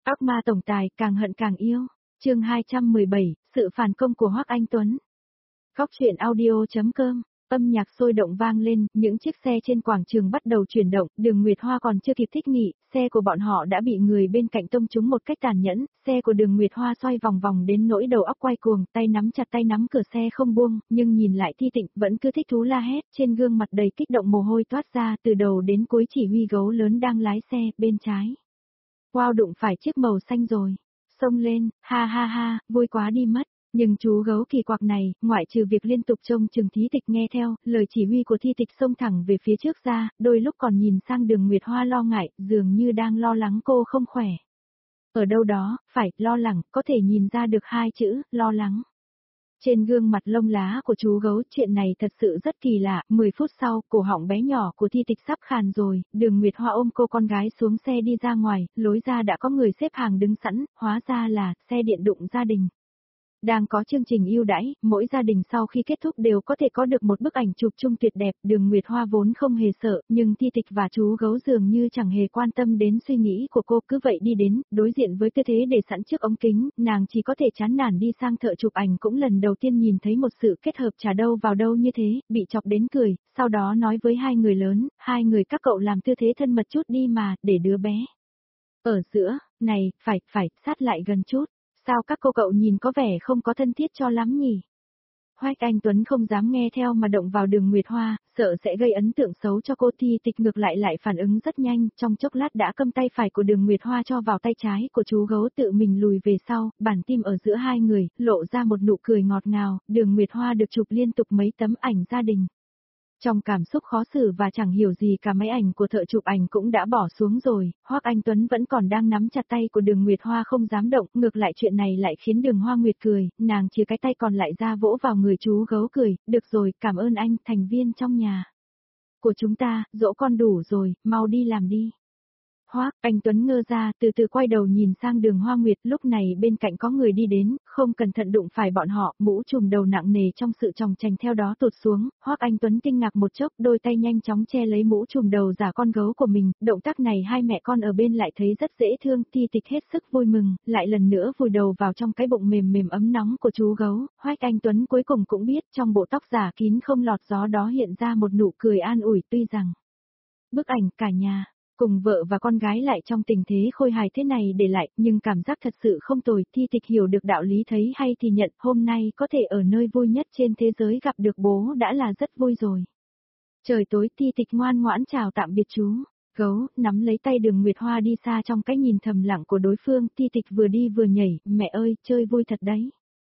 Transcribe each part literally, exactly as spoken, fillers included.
Ác ma tổng tài càng hận càng yêu. Chương hai trăm mười bảy, sự phản công của Hoắc Anh Tuấn. Góc truyện audio.com. Âm nhạc sôi động vang lên, những chiếc xe trên quảng trường bắt đầu chuyển động, Đường Nguyệt Hoa còn chưa kịp thích nghỉ, xe của bọn họ đã bị người bên cạnh tông trúng một cách tàn nhẫn, xe của Đường Nguyệt Hoa xoay vòng vòng đến nỗi đầu óc quay cuồng, tay nắm chặt tay nắm cửa xe không buông, nhưng nhìn lại Thi Tịnh vẫn cứ thích thú la hét, trên gương mặt đầy kích động mồ hôi toát ra, từ đầu đến cuối chỉ huy gấu lớn đang lái xe, bên trái. Wow, đụng phải chiếc màu xanh rồi. Xông lên, ha ha ha, vui quá đi mất. Nhưng chú gấu kỳ quặc này, ngoại trừ việc liên tục trông chừng Thi Tịch nghe theo, lời chỉ huy của Thi Tịch xông thẳng về phía trước ra, đôi lúc còn nhìn sang Đường Nguyệt Hoa lo ngại, dường như đang lo lắng cô không khỏe. Ở đâu đó, phải, lo lắng, có thể nhìn ra được hai chữ, lo lắng. Trên gương mặt lông lá của chú gấu, chuyện này thật sự rất kỳ lạ, mười phút sau, cổ họng bé nhỏ của Thi Tịch sắp khàn rồi, Đường Nguyệt Hoa ôm cô con gái xuống xe đi ra ngoài, lối ra đã có người xếp hàng đứng sẵn, hóa ra là, xe điện đụng gia đình. Đang có chương trình ưu đãi, mỗi gia đình sau khi kết thúc đều có thể có được một bức ảnh chụp chung tuyệt đẹp, Đường Nguyệt Hoa vốn không hề sợ, nhưng Thi Tịch và chú gấu dường như chẳng hề quan tâm đến suy nghĩ của cô, cứ vậy đi đến, đối diện với tư thế để sẵn trước ống kính, nàng chỉ có thể chán nản đi sang thợ chụp ảnh cũng lần đầu tiên nhìn thấy một sự kết hợp chả đâu vào đâu như thế, bị chọc đến cười, sau đó nói với hai người lớn, hai người các cậu làm tư thế thân mật chút đi mà, để đứa bé ở giữa, này, phải, phải, sát lại gần chút. Sao các cô cậu nhìn có vẻ không có thân thiết cho lắm nhỉ? Hoắc Anh Tuấn không dám nghe theo mà động vào Đường Nguyệt Hoa, sợ sẽ gây ấn tượng xấu cho cô. Thi Tịch ngược lại lại phản ứng rất nhanh, trong chốc lát đã cầm tay phải của Đường Nguyệt Hoa cho vào tay trái của chú gấu, tự mình lùi về sau, bản tim ở giữa hai người, lộ ra một nụ cười ngọt ngào, Đường Nguyệt Hoa được chụp liên tục mấy tấm ảnh gia đình. Trong cảm xúc khó xử và chẳng hiểu gì cả, máy ảnh của thợ chụp ảnh cũng đã bỏ xuống rồi, Hoắc Anh Tuấn vẫn còn đang nắm chặt tay của Đường Nguyệt Hoa không dám động, ngược lại chuyện này lại khiến Đường Hoa Nguyệt cười, nàng chia cái tay còn lại ra vỗ vào người chú gấu cười, được rồi, cảm ơn anh, thành viên trong nhà của chúng ta, dỗ con đủ rồi, mau đi làm đi. Hoắc Anh Tuấn ngơ ra, từ từ quay đầu nhìn sang Đường Hoa Nguyệt, lúc này bên cạnh có người đi đến, không cẩn thận đụng phải bọn họ, mũ trùm đầu nặng nề trong sự chòng chành theo đó tụt xuống, Hoắc Anh Tuấn kinh ngạc một chốc, đôi tay nhanh chóng che lấy mũ trùm đầu giả con gấu của mình, động tác này hai mẹ con ở bên lại thấy rất dễ thương, Thi Tịch hết sức vui mừng, lại lần nữa vùi đầu vào trong cái bụng mềm mềm ấm nóng của chú gấu, Hoắc Anh Tuấn cuối cùng cũng biết trong bộ tóc giả kín không lọt gió đó hiện ra một nụ cười an ủi, tuy rằng bức ảnh cả nhà cùng vợ và con gái lại trong tình thế khôi hài thế này để lại, nhưng cảm giác thật sự không tồi. Thi Tịch hiểu được đạo lý thấy hay thì nhận, hôm nay có thể ở nơi vui nhất trên thế giới gặp được bố đã là rất vui rồi. Trời tối, Thi Tịch ngoan ngoãn chào tạm biệt chú gấu, nắm lấy tay Đường Nguyệt Hoa đi xa trong cái nhìn thầm lặng của đối phương. Thi Tịch vừa đi vừa nhảy, mẹ ơi, chơi vui thật đấy.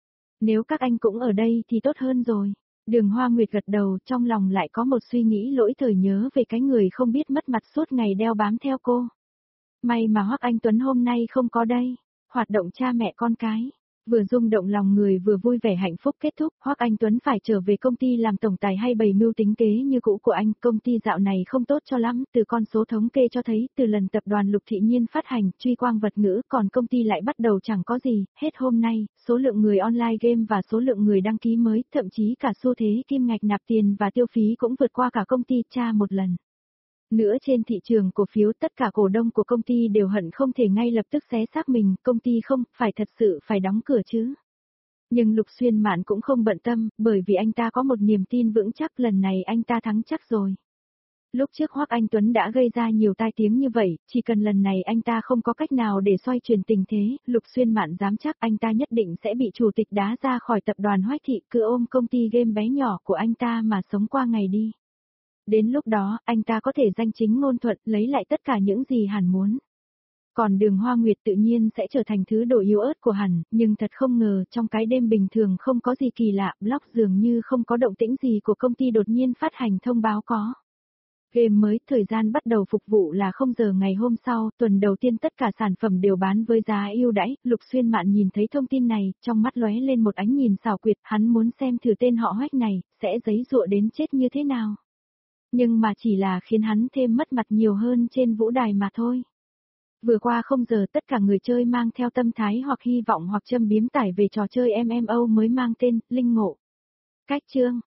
Nếu các anh cũng ở đây thì tốt hơn rồi. Đường Hoa Nguyệt gật đầu, trong lòng lại có một suy nghĩ lỗi thời nhớ về cái người không biết mất mặt suốt ngày đeo bám theo cô. May mà Hoắc Anh Tuấn hôm nay không có đây. Hoạt động cha mẹ con cái, vừa rung động lòng người vừa vui vẻ hạnh phúc kết thúc, Hoắc Anh Tuấn phải trở về công ty làm tổng tài hay bày mưu tính kế như cũ của anh, công ty dạo này không tốt cho lắm, từ con số thống kê cho thấy, từ lần tập đoàn Lục Thị Nhiên phát hành, truy quang vật ngữ, còn công ty lại bắt đầu chẳng có gì, hết hôm nay, số lượng người online game và số lượng người đăng ký mới, thậm chí cả xu thế kim ngạch nạp tiền và tiêu phí cũng vượt qua cả công ty cha một lần. Nữa trên thị trường cổ phiếu tất cả cổ đông của công ty đều hận không thể ngay lập tức xé xác mình, công ty không, phải thật sự phải đóng cửa chứ. Nhưng Lục Xuyên Mạn cũng không bận tâm, bởi vì anh ta có một niềm tin vững chắc lần này anh ta thắng chắc rồi. Lúc trước Hoắc Anh Tuấn đã gây ra nhiều tai tiếng như vậy, chỉ cần lần này anh ta không có cách nào để xoay chuyển tình thế, Lục Xuyên Mạn dám chắc anh ta nhất định sẽ bị chủ tịch đá ra khỏi tập đoàn Hoắc Thị, cứ ôm công ty game bé nhỏ của anh ta mà sống qua ngày đi. Đến lúc đó, anh ta có thể danh chính ngôn thuận lấy lại tất cả những gì hắn muốn. Còn Đường Hoa Nguyệt tự nhiên sẽ trở thành thứ đồ yếu ớt của hắn, nhưng thật không ngờ trong cái đêm bình thường không có gì kỳ lạ, blog dường như không có động tĩnh gì của công ty đột nhiên phát hành thông báo có game mới, thời gian bắt đầu phục vụ là không giờ ngày hôm sau, tuần đầu tiên tất cả sản phẩm đều bán với giá ưu đãi. Lục Xuyên Mạn nhìn thấy thông tin này, trong mắt lóe lên một ánh nhìn xảo quyệt, hắn muốn xem thử tên họ Hoắc này sẽ giấy giụa đến chết như thế nào. Nhưng mà chỉ là khiến hắn thêm mất mặt nhiều hơn trên vũ đài mà thôi. Vừa qua không giờ tất cả người chơi mang theo tâm thái hoặc hy vọng hoặc châm biếm tải về trò chơi em em ô mới mang tên Linh Ngộ. Cách chương